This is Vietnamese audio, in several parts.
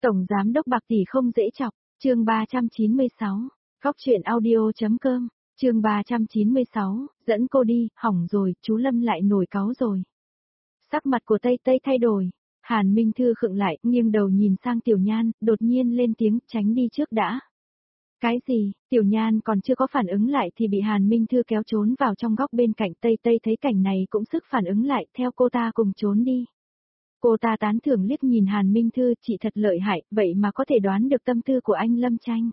Tổng giám đốc Bạc tỷ không dễ chọc, chương 396, Góc truyện audio.com, chương 396, dẫn cô đi, hỏng rồi, chú Lâm lại nổi cáu rồi. Sắc mặt của Tây Tây thay đổi, Hàn Minh Thư khựng lại, nghiêng đầu nhìn sang Tiểu Nhan, đột nhiên lên tiếng, tránh đi trước đã. Cái gì, Tiểu Nhan còn chưa có phản ứng lại thì bị Hàn Minh Thư kéo trốn vào trong góc bên cạnh. Tây Tây thấy cảnh này cũng sức phản ứng lại, theo cô ta cùng trốn đi. Cô ta tán thưởng liếc nhìn Hàn Minh Thư, chị thật lợi hại, vậy mà có thể đoán được tâm tư của anh Lâm Tranh.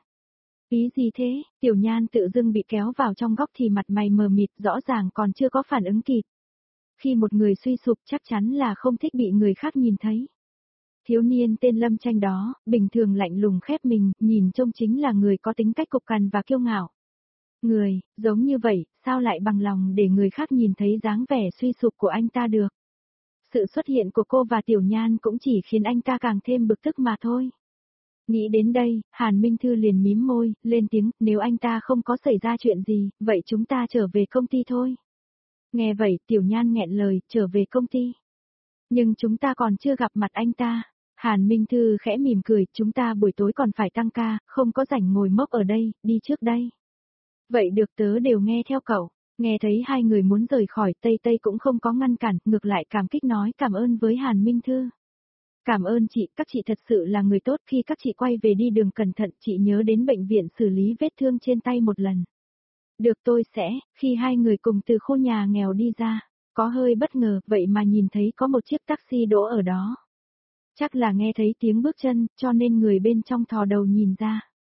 Ý gì thế, Tiểu Nhan tự dưng bị kéo vào trong góc thì mặt mày mờ mịt, rõ ràng còn chưa có phản ứng kịp. Khi một người suy sụp chắc chắn là không thích bị người khác nhìn thấy. Thiếu niên tên Lâm Tranh đó, bình thường lạnh lùng khép mình, nhìn trông chính là người có tính cách cục cằn và kiêu ngạo. Người, giống như vậy, sao lại bằng lòng để người khác nhìn thấy dáng vẻ suy sụp của anh ta được? Sự xuất hiện của cô và Tiểu Nhan cũng chỉ khiến anh ta càng thêm bực tức mà thôi. Nghĩ đến đây, Hàn Minh Thư liền mím môi, lên tiếng, nếu anh ta không có xảy ra chuyện gì, vậy chúng ta trở về công ty thôi. Nghe vậy, Tiểu Nhan nghẹn lời, trở về công ty. Nhưng chúng ta còn chưa gặp mặt anh ta. Hàn Minh Thư khẽ mỉm cười, chúng ta buổi tối còn phải tăng ca, không có rảnh ngồi mốc ở đây, đi trước đây. Vậy được, tớ đều nghe theo cậu. Nghe thấy hai người muốn rời khỏi, Tây Tây cũng không có ngăn cản, ngược lại cảm kích nói cảm ơn với Hàn Minh Thư. Cảm ơn chị, các chị thật sự là người tốt, khi các chị quay về đi đường cẩn thận, chị nhớ đến bệnh viện xử lý vết thương trên tay một lần. Được, tôi sẽ. Khi hai người cùng từ khu nhà nghèo đi ra, có hơi bất ngờ, vậy mà nhìn thấy có một chiếc taxi đỗ ở đó. Chắc là nghe thấy tiếng bước chân, cho nên người bên trong thò đầu nhìn ra.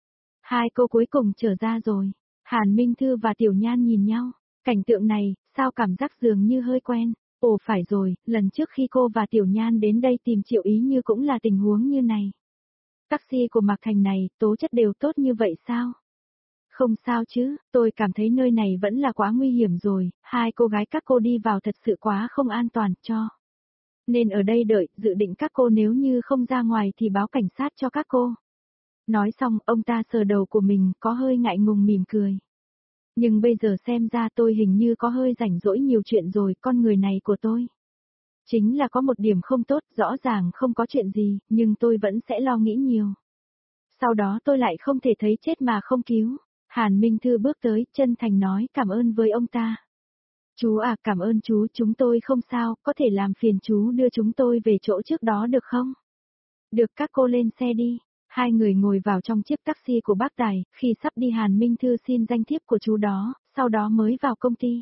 Hai cô cuối cùng trở ra rồi. Hàn Minh Thư và Tiểu Nhan nhìn nhau. Cảnh tượng này, sao cảm giác dường như hơi quen. Ồ phải rồi, lần trước khi cô và Tiểu Nhan đến đây tìm Triệu Ý Như cũng là tình huống như này. Taxi của Mạc Thành này, tố chất đều tốt như vậy sao? Không sao chứ, tôi cảm thấy nơi này vẫn là quá nguy hiểm rồi, hai cô gái các cô đi vào thật sự quá không an toàn cho. Nên ở đây đợi, dự định các cô nếu như không ra ngoài thì báo cảnh sát cho các cô. Nói xong, ông ta sờ đầu của mình, có hơi ngại ngùng mỉm cười. Nhưng bây giờ xem ra tôi hình như có hơi rảnh rỗi nhiều chuyện rồi, con người này của tôi. Chính là có một điểm không tốt, rõ ràng không có chuyện gì, nhưng tôi vẫn sẽ lo nghĩ nhiều. Sau đó tôi lại không thể thấy chết mà không cứu. Hàn Minh Thư bước tới, chân thành nói cảm ơn với ông ta. Chú à, cảm ơn chú, chúng tôi không sao, có thể làm phiền chú đưa chúng tôi về chỗ trước đó được không? Được, các cô lên xe đi. Hai người ngồi vào trong chiếc taxi của bác Tài, khi sắp đi Hàn Minh Thư xin danh thiếp của chú đó, sau đó mới vào công ty.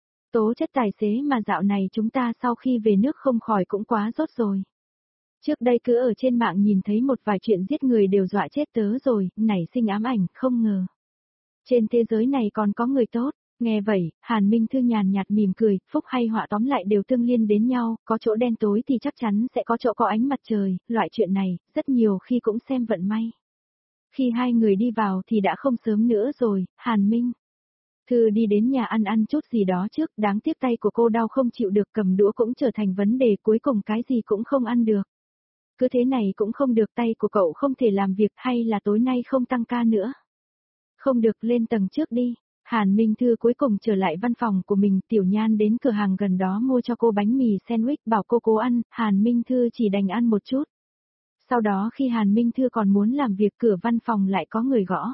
Tố chất tài xế mà dạo này chúng ta sau khi về nước không khỏi cũng quá rốt rồi. Trước đây cứ ở trên mạng nhìn thấy một vài chuyện giết người đều dọa chết tớ rồi, nảy sinh ám ảnh, không ngờ. Trên thế giới này còn có người tốt. Nghe vậy, Hàn Minh Thư nhàn nhạt mỉm cười, phúc hay họa tóm lại đều tương liên đến nhau, có chỗ đen tối thì chắc chắn sẽ có chỗ có ánh mặt trời, loại chuyện này, rất nhiều khi cũng xem vận may. Khi hai người đi vào thì đã không sớm nữa rồi, Hàn Minh Thư đi đến nhà ăn chút gì đó trước, đáng tiếc tay của cô đau không chịu được, cầm đũa cũng trở thành vấn đề, cuối cùng cái gì cũng không ăn được. Cứ thế này cũng không được, tay của cậu không thể làm việc, hay là tối nay không tăng ca nữa? Không được, lên tầng trước đi. Hàn Minh Thư cuối cùng trở lại văn phòng của mình, Tiểu Nhan đến cửa hàng gần đó mua cho cô bánh mì sandwich bảo cô cố ăn, Hàn Minh Thư chỉ đành ăn một chút. Sau đó khi Hàn Minh Thư còn muốn làm việc, cửa văn phòng lại có người gõ.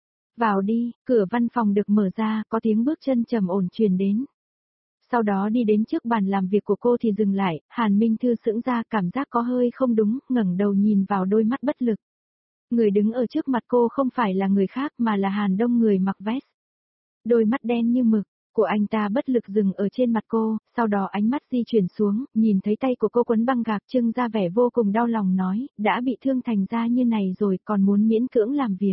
Vào đi, cửa văn phòng được mở ra, có tiếng bước chân trầm ổn truyền đến. Sau đó đi đến trước bàn làm việc của cô thì dừng lại, Hàn Minh Thư sững ra, cảm giác có hơi không đúng, ngẩng đầu nhìn vào đôi mắt bất lực. Người đứng ở trước mặt cô không phải là người khác mà là Hàn Đông, người mặc vest. Đôi mắt đen như mực của anh ta bất lực dừng ở trên mặt cô, sau đó ánh mắt di chuyển xuống, nhìn thấy tay của cô quấn băng gạc, trưng ra vẻ vô cùng đau lòng nói, đã bị thương thành ra như này rồi còn muốn miễn cưỡng làm việc.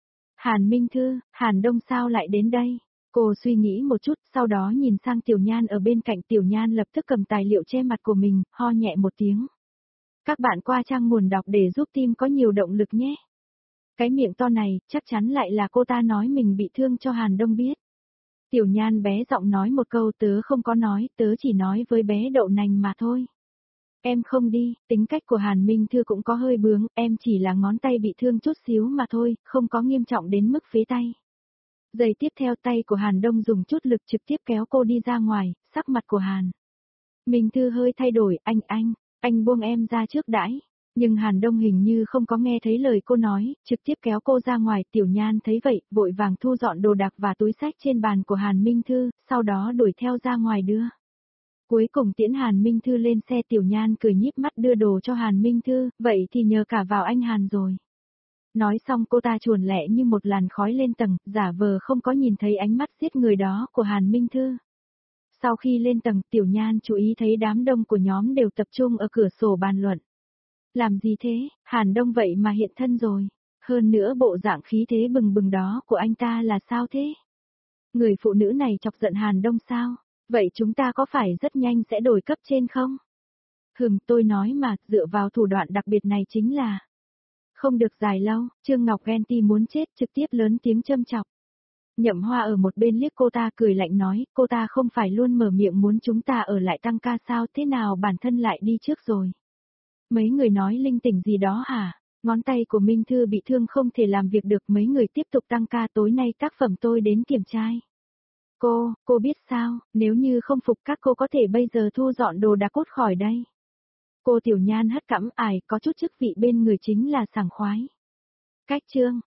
Hàn Minh Thư, Hàn Đông sao lại đến đây? Cô suy nghĩ một chút, sau đó nhìn sang Tiểu Nhan ở bên cạnh. Tiểu Nhan lập tức cầm tài liệu che mặt của mình, ho nhẹ một tiếng. Các bạn qua trang nguồn đọc để giúp team có nhiều động lực nhé. Cái miệng to này, chắc chắn lại là cô ta nói mình bị thương cho Hàn Đông biết. Tiểu Nhan bé giọng nói một câu, tớ không có nói, tớ chỉ nói với bé đậu nành mà thôi. Em không đi, tính cách của Hàn Minh Thư cũng có hơi bướng, em chỉ là ngón tay bị thương chút xíu mà thôi, không có nghiêm trọng đến mức phế tay. Giây tiếp theo tay của Hàn Đông dùng chút lực trực tiếp kéo cô đi ra ngoài, sắc mặt của Hàn Minh Thư hơi thay đổi, anh buông em ra trước đãi. Nhưng Hàn Đông hình như không có nghe thấy lời cô nói, trực tiếp kéo cô ra ngoài. Tiểu Nhan thấy vậy, vội vàng thu dọn đồ đạc và túi sách trên bàn của Hàn Minh Thư, sau đó đuổi theo ra ngoài đưa. Cuối cùng tiễn Hàn Minh Thư lên xe. Tiểu Nhan cười nhíp mắt đưa đồ cho Hàn Minh Thư, vậy thì nhờ cả vào anh Hàn rồi. Nói xong cô ta chuồn lẹ như một làn khói lên tầng, giả vờ không có nhìn thấy ánh mắt giết người đó của Hàn Minh Thư. Sau khi lên tầng, Tiểu Nhan chú ý thấy đám đông của nhóm đều tập trung ở cửa sổ bàn luận. Làm gì thế, Hàn Đông vậy mà hiện thân rồi. Hơn nữa bộ dạng khí thế bừng bừng đó của anh ta là sao thế? Người phụ nữ này chọc giận Hàn Đông sao? Vậy chúng ta có phải rất nhanh sẽ đổi cấp trên không? Tôi nói mà, dựa vào thủ đoạn đặc biệt này chính là không được dài lâu. Trương Ngọc ghen ti muốn chết, trực tiếp lớn tiếng châm chọc. Nhậm Hoa ở một bên liếc cô ta cười lạnh nói, cô ta không phải luôn mở miệng muốn chúng ta ở lại tăng ca sao, thế nào bản thân lại đi trước rồi. Mấy người nói linh tinh gì đó hả? Ngón tay của Minh Thư bị thương không thể làm việc được, mấy người tiếp tục tăng ca, tối nay tác phẩm tôi đến kiểm tra. Cô biết sao, nếu như không phục các cô có thể bây giờ thu dọn đồ đạc cút khỏi đây. Cô Tiểu Nhan hất cằm, có chút chức vị bên người chính là sảng khoái. Cách chương,